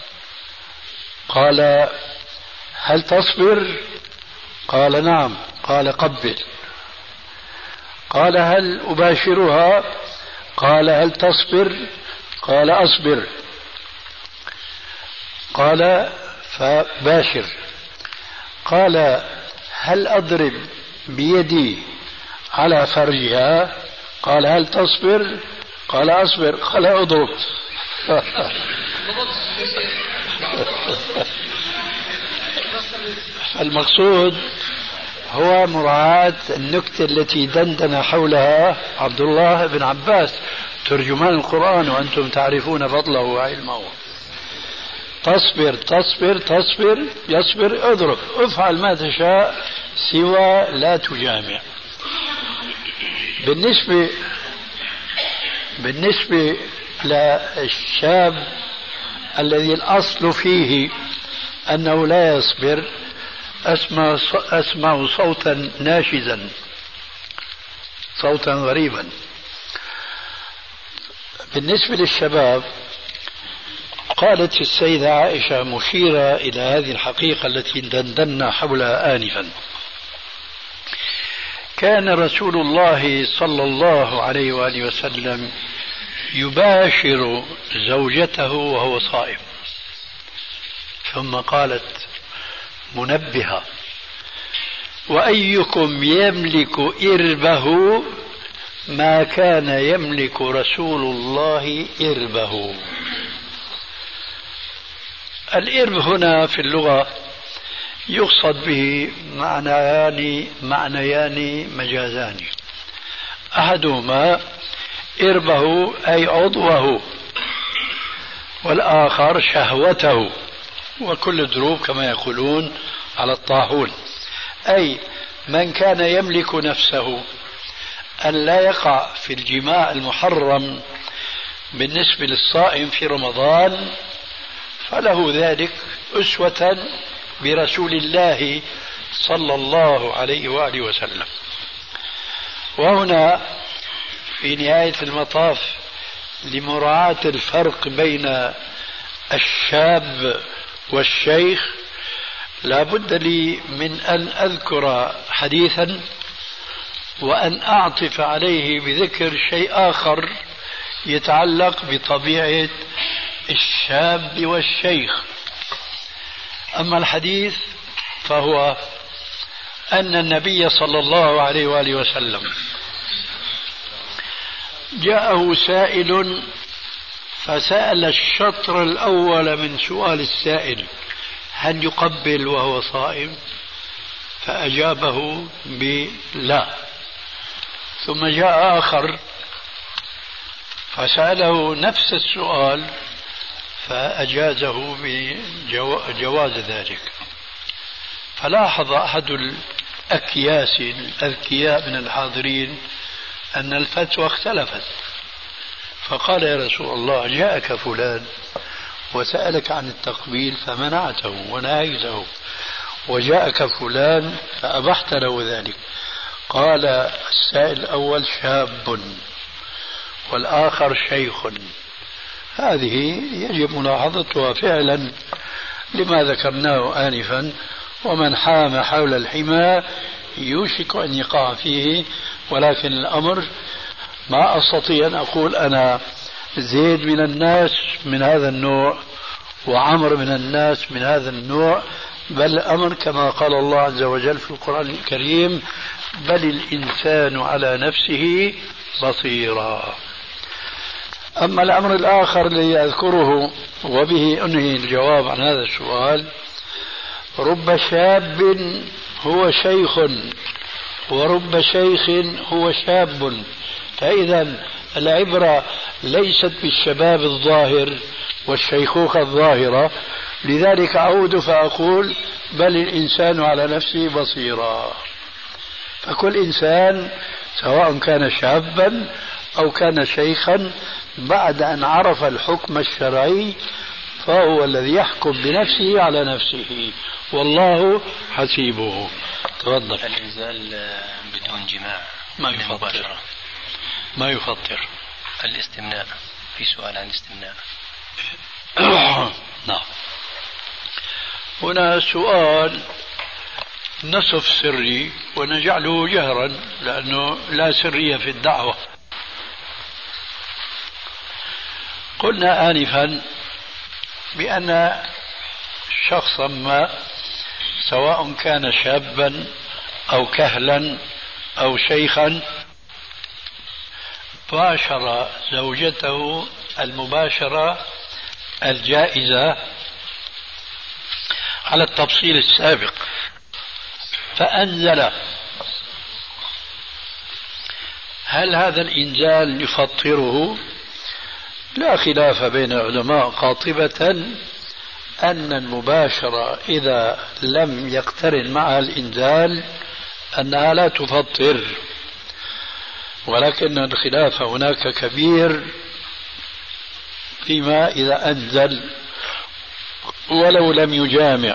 قال: هل تصبر؟ قال: نعم. قال: قبل. قال: هل أباشرها؟ قال: هل تصبر؟ قال: أصبر. قال: فباشر. قال: هل أضرب بيدي على فرجها؟ قال: هل تصبر؟ قال: أصبر. قال: أضرب. المقصود هو مراعاة النكتة التي دندن حولها عبد الله بن عباس ترجمان القرآن، وأنتم تعرفون فضله وعلمه. تصبر تصبر تصبر، يصبر، اضرب، افعل ما تشاء سوى لا تجامع. بالنسبة للشاب الذي الأصل فيه أنه لا يصبر، أسمع صوتا ناشزا، صوتا غريبا. بالنسبة للشباب قالت السيدة عائشة مشيرة إلى هذه الحقيقة التي دندنا حولها آنفا: كان رسول الله صلى الله عليه وآله وسلم يباشر زوجته وهو صائم. ثم قالت منبهة: وأيكم يملك إربه ما كان يملك رسول الله إربه. الإرب هنا في اللغة يقصد به معنيان مجازان. أحدهما إربه أي عضوه، والآخر شهوته، وكل دروب كما يقولون على الطاحون، أي من كان يملك نفسه أن لا يقع في الجماع المحرم بالنسبة للصائم في رمضان فله ذلك أسوة برسول الله صلى الله عليه وآله وسلم. وهنا في نهاية المطاف لمراعاة الفرق بين الشاب والشيخ لا بد لي من أن أذكر حديثا وأن أعطف عليه بذكر شيء آخر يتعلق بطبيعة الشاب والشيخ. أما الحديث فهو أن النبي صلى الله عليه وآله وسلم جاءه سائل فسأل الشطر الأول من سؤال السائل: هل يقبل وهو صائم؟ فأجابه بلا. ثم جاء آخر فسأله نفس السؤال فأجازه بجواز ذلك. فلاحظ أحد الأكياس الأذكياء من الحاضرين أن الفتوى اختلفت، فقال: يا رسول الله، جاءك فلان وسألك عن التقبيل فمنعته ونهيته، وجاءك فلان فأبحت له ذلك. قال السائل الأول: شاب، والآخر شيخ. هذه يجب ملاحظتها فعلا لما ذكرناه آنفا: ومن حام حول الحمى يوشك أن يقع فيه. ولكن الأمر ما أستطيع أن أقول أنا زيد من الناس من هذا النوع وعمر من الناس من هذا النوع، بل الأمر كما قال الله عز وجل في القرآن الكريم: بل الإنسان على نفسه بصيرا. أما الأمر الآخر الذي أذكره وبه أنهي الجواب عن هذا السؤال: رب شاب هو شيخ ورب شيخ هو شاب. فإذا العبرة ليست بالشباب الظاهر والشيخوخة الظاهرة. لذلك أعود فأقول: بل الإنسان على نفسه بصيرا. فكل إنسان سواء كان شابا أو كان شيخا بعد أن عرف الحكم الشرعي فهو الذي يحكم بنفسه على نفسه، والله حسيبه. تفضل. الإنزال بدون جماع ما يفطر. الاستمناء، في سؤال عن الاستمناء. نعم. هنا سؤال نصف سري ونجعله جهرا لأنه لا سرية في الدعوة. قلنا آنفا بأن شخصا ما سواء كان شابا أو كهلا أو شيخا باشر زوجته المباشرة الجائزة على التفصيل السابق فأنزل، هل هذا الإنزال يفطره؟ لا خلاف بين العلماء قاطبة أن المباشرة إذا لم يقترن معها الإنزال أنها لا تفطر، ولكن الخلاف هناك كبير فيما إذا أنزل ولو لم يجامع.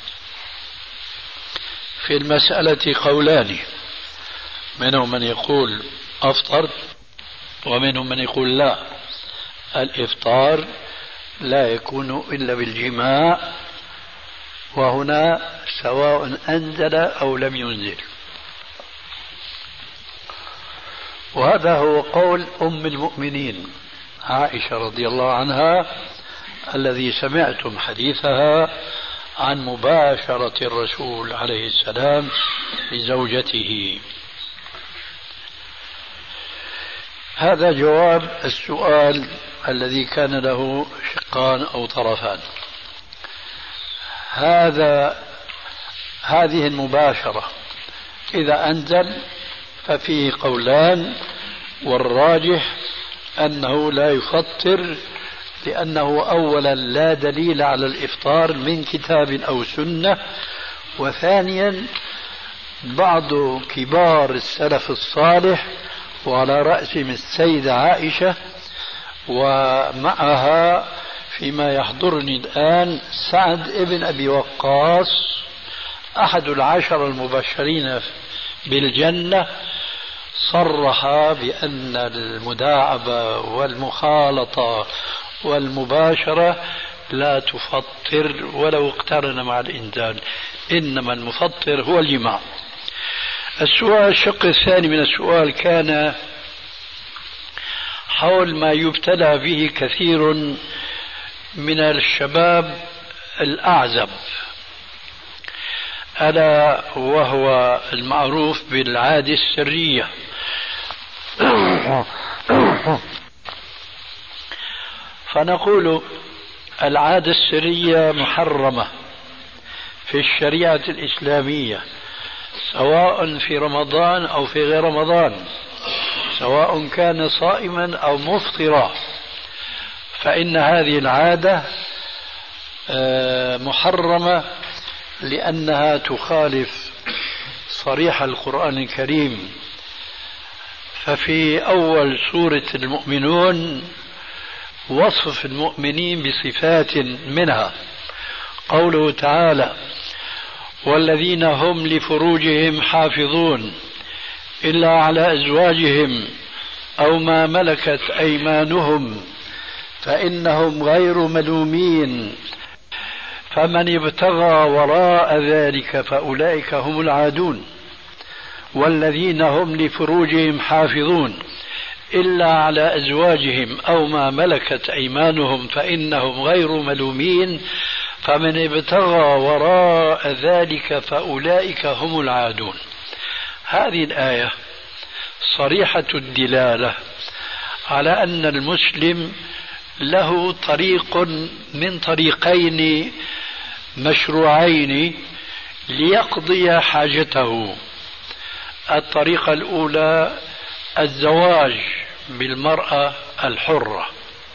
في المسألة قولان، منهم من يقول أفطر ومنهم من يقول لا، الإفطار لا يكون إلا بالجماع، وهنا سواء أنزل أو لم ينزل. وهذا هو قول أم المؤمنين عائشة رضي الله عنها الذي سمعتم حديثها عن مباشرة الرسول عليه السلام لزوجته. هذا جواب السؤال الذي كان له شقان أو طرفان. هذه المباشرة إذا أنزل ففيه قولان، والراجح أنه لا يفطر، لأنه أولا لا دليل على الإفطار من كتاب أو سنة، وثانيا بعض كبار السلف الصالح وعلى رأسهم السيدة عائشة ومعها فيما يحضرني الآن سعد ابن أبي وقاص أحد العشر المبشرين بالجنة، صرح بأن المداعبة والمخالطة والمباشرة لا تفطر ولو اقترن مع الإنزال، إنما المفطر هو الجماع. الشق الثاني من السؤال كان حول ما يبتلى به كثير من الشباب الأعزب، ألا وهو المعروف بالعادة السرية. فنقول العادة السرية محرمة في الشريعة الإسلامية، سواء في رمضان أو في غير رمضان، سواء كان صائما أو مفطرا، فإن هذه العادة محرمة لأنها تخالف صريح القرآن الكريم. ففي أول سورة المؤمنون وصف المؤمنين بصفات منها قوله تعالى: والذين هم لفروجهم حافظون إلا على أزواجهم أو ما ملكت أيمانهم فإنهم غير ملومين فمن ابتغى وراء ذلك فأولئك هم العادون. والذين هم لفروجهم حافظون إلا على أزواجهم أو ما ملكت أيمانهم فإنهم غير ملومين فمن ابتغى وراء ذلك فأولئك هم العادون. هذه الآية صريحة الدلالة على أن المسلم له طريق من طريقين مشروعين ليقضي حاجته. الطريقة الأولى الزواج بالمرأة الحرة.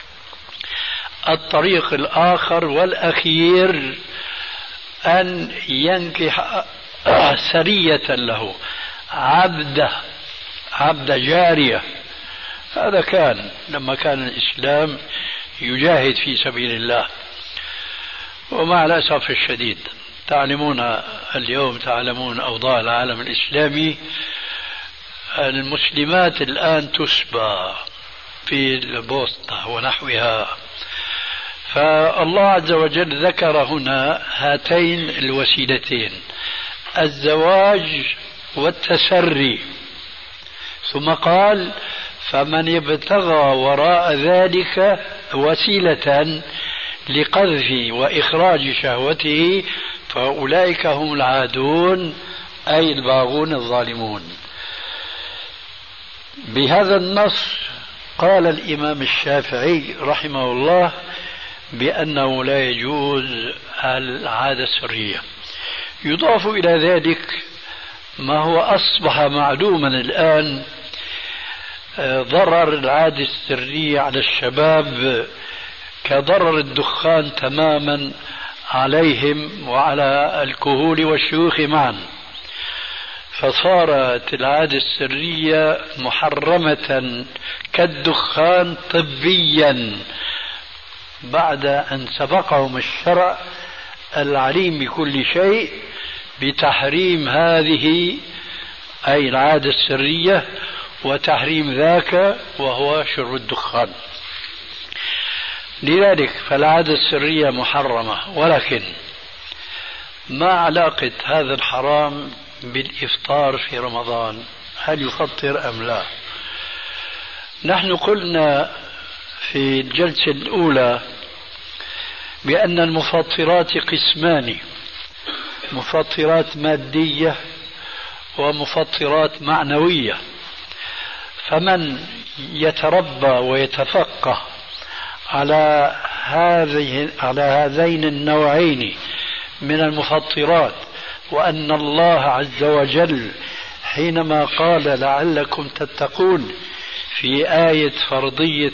الطريق الآخر والأخير أن ينكح سرية له، عبد جارية. هذا كان لما كان الإسلام يجاهد في سبيل الله. ومع الأسف الشديد تعلمون أوضاع العالم الإسلامي، المسلمات الآن تسبى في البوسطة ونحوها. فالله عز وجل ذكر هنا هاتين الوسيلتين: الزواج والتسري، ثم قال: فمن ابتغى وراء ذلك وسيلة لقذف وإخراج شهوته فأولئك هم العادون، أي الباغون الظالمون. بهذا النص قال الإمام الشافعي رحمه الله بأنه لا يجوز العادة السرية. يضاف إلى ذلك ما هو أصبح معلوما الآن، ضرر العادة السرية على الشباب كضرر الدخان تماما عليهم وعلى الكهول والشيوخ معا. فصارت العادة السرية محرمة كالدخان طبيا، بعد أن سبقهم الشرع العليم بكل شيء بتحريم هذه أي العادة السرية وتحريم ذاك وهو شرب الدخان. لذلك فالعادة السرية محرمة. ولكن ما علاقة هذا الحرام بالإفطار في رمضان؟ هل يفطر أم لا؟ نحن قلنا في الجلسة الأولى بأن المفطرات قسمان: مفطرات مادية ومفطرات معنوية. فمن يتربى ويتفقه على هذين النوعين من المفطرات، وأن الله عز وجل حينما قال لعلكم تتقون في آية فرضية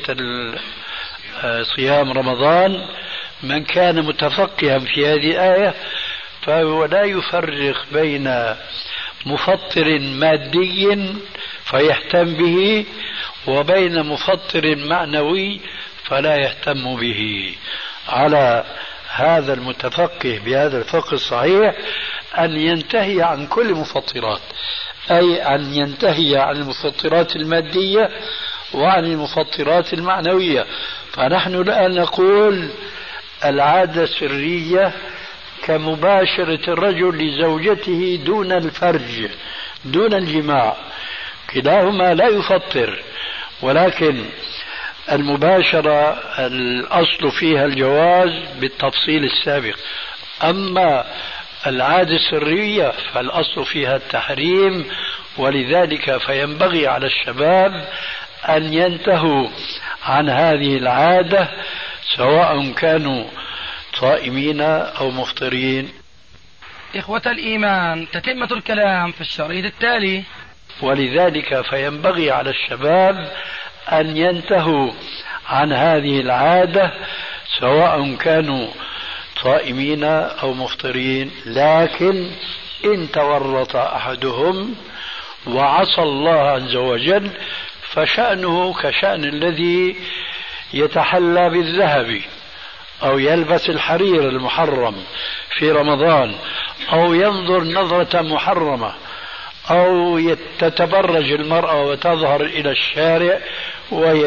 صيام رمضان، من كان متفقها في هذه الآية فهو لا يفرق بين مفطر مادي فيهتم به وبين مفطر معنوي فلا يهتم به. على هذا المتفقه بهذا الفقه الصحيح أن ينتهي عن كل المفطرات، أي أن ينتهي عن المفطرات المادية وعن المفطرات المعنوية. فنحن الآن نقول العادة السرية كمباشرة الرجل لزوجته دون الفرج، دون الجماع، كلاهما لا يفطر، ولكن المباشرة الأصل فيها الجواز بالتفصيل السابق. أما العادة السرية فالأصل فيها التحريم، ولذلك فينبغي على الشباب أن ينتهوا عن هذه العادة سواء كانوا صائمين أو مفطرين. إخوة الإيمان، تتمة الكلام في الشريط التالي. ولذلك فينبغي على الشباب أن ينتهوا عن هذه العادة سواء كانوا صائمين أو مفطرين، لكن إن تورط أحدهم وعصى الله عز وجل فشأنه كشأن الذي يتحلى بالذهب أو يلبس الحرير المحرم في رمضان أو ينظر نظرة محرمة أو تتبرج المرأة وتظهر إلى الشارع وهي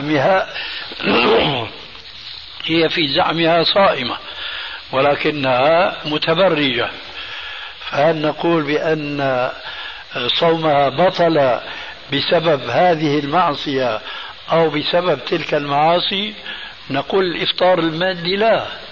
في زعمها صائمة ولكنها متبرجة، فهل نقول بأن صومها بطل بسبب هذه المعصية أو بسبب تلك المعاصي؟ نقول الإفطار المادي لا،